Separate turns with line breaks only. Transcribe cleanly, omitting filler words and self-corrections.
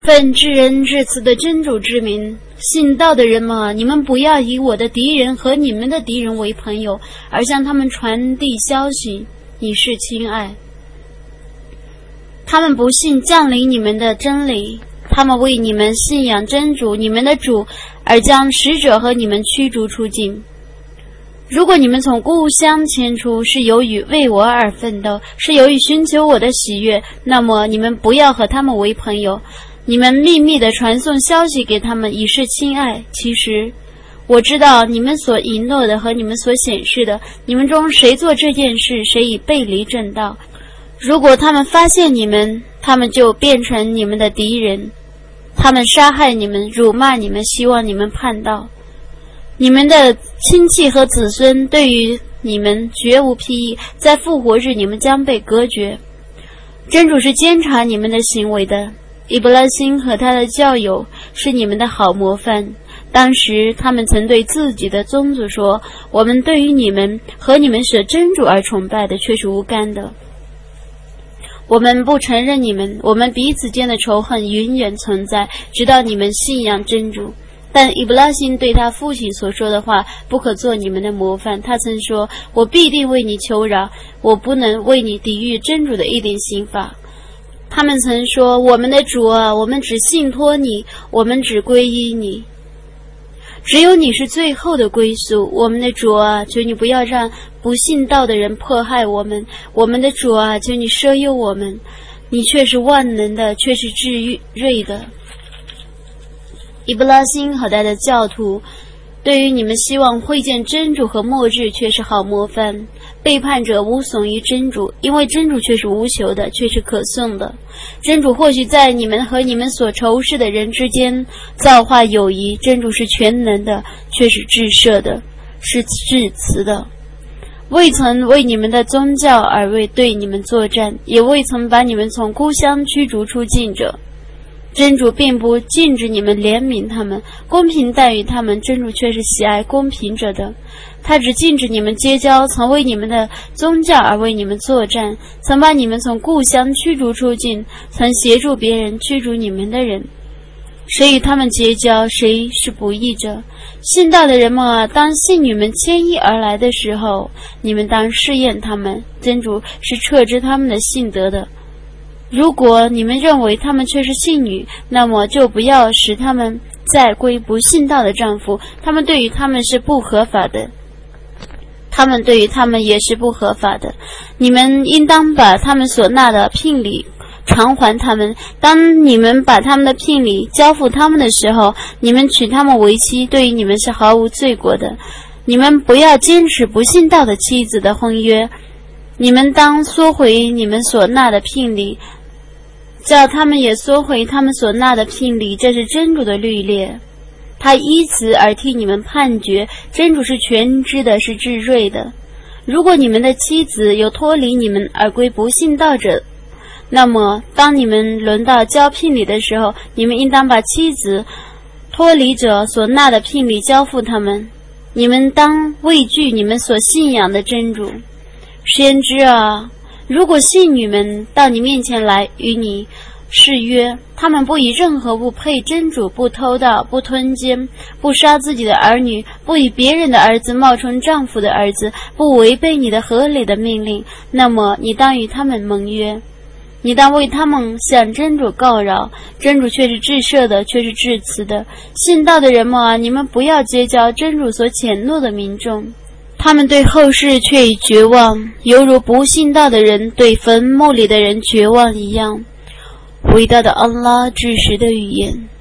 奉至仁至慈的真主之名，信道的人们啊，你们不要以我的敌人和你们的敌人为朋友，而向他们传递消息，以示亲爱。他们不信降临你们的真理，他们为你们信仰真主你们的主而将使者和你们驱逐出境。如果你们从故乡迁出是由于为我而奋斗，是由于寻求我的喜悦，那么你们不要和他们为朋友，你们秘密地传送消息给他们，以示亲爱。其实我知道你们所淫诺的和你们所显示的，你们中谁做这件事，谁已背离正道。如果他们发现你们，他们就变成你们的敌人，他们杀害你们，辱骂你们，希望你们叛道。你们的亲戚和子孙对于你们绝无裨益，在复活日你们将被隔绝。真主是监察你们的行为的。伊布拉辛和他的教友是你们的好模范，当时他们曾对自己的宗族说，我们对于你们和你们舍真主而崇拜的却是无干的，我们不承认你们，我们彼此间的仇恨永远存在，直到你们信仰真主。但伊布拉辛对他父亲所说的话不可做你们的模范，他曾说，我必定为你求饶，我不能为你抵御真主的一点刑罚。他们曾说，我们的主啊，我们只信托你，我们只皈依你，只有你是最后的归宿。我们的主啊，求你不要让不信道的人迫害我们，我们的主啊，求你赦宥我们，你却是万能的，却是至睿的。伊布拉辛和他的教徒对于你们希望会见真主和末日却是好模范。背叛者无损于真主，因为真主却是无求的，却是可颂的。真主或许在你们和你们所仇视的人之间造化友谊，真主是全能的，却是至赦的，是至慈的。未曾为你们的宗教而为对你们作战，也未曾把你们从故乡驱逐出境者。真主并不禁止你们怜悯他们，公平待遇他们，真主却是喜爱公平者的。他只禁止你们结交曾为你们的宗教而为你们作战，曾把你们从故乡驱逐出境，曾协助别人驱逐你们的人。谁与他们结交，谁是不义者。信道的人们啊，当信女们迁移而来的时候，你们当试验他们，真主是撤知他们的信德的。如果你们认为他们却是信女，那么就不要使他们再归不信道的丈夫，他们对于他们是不合法的，他们对于他们也是不合法的。你们应当把他们所纳的聘礼偿还他们，当你们把他们的聘礼交付他们的时候，你们娶他们为妻，对于你们是毫无罪过的。你们不要坚持不信道的妻子的婚约，你们当缩回你们所纳的聘礼，叫他们也缩回他们所纳的聘礼，这是真主的律例。他依此而替你们判决，真主是全知的，是至睿的。如果你们的妻子有脱离你们而归不信道者，那么当你们轮到交聘礼的时候，你们应当把妻子脱离者所纳的聘礼交付他们。你们当畏惧你们所信仰的真主。先知啊，如果信女们到你面前来与你誓约，他们不以任何物配真主，不偷盗，不吞奸，不杀自己的儿女，不以别人的儿子冒充丈夫的儿子，不违背你的合理的命令，那么你当与他们盟约，你当为他们向真主告饶，真主却是至赦的，却是至慈的。信道的人们啊，你们不要结交真主所谴怒的民众，他们对后世却已绝望，犹如不信道的人对坟墓里的人绝望一样。伟大的安拉至实的语言。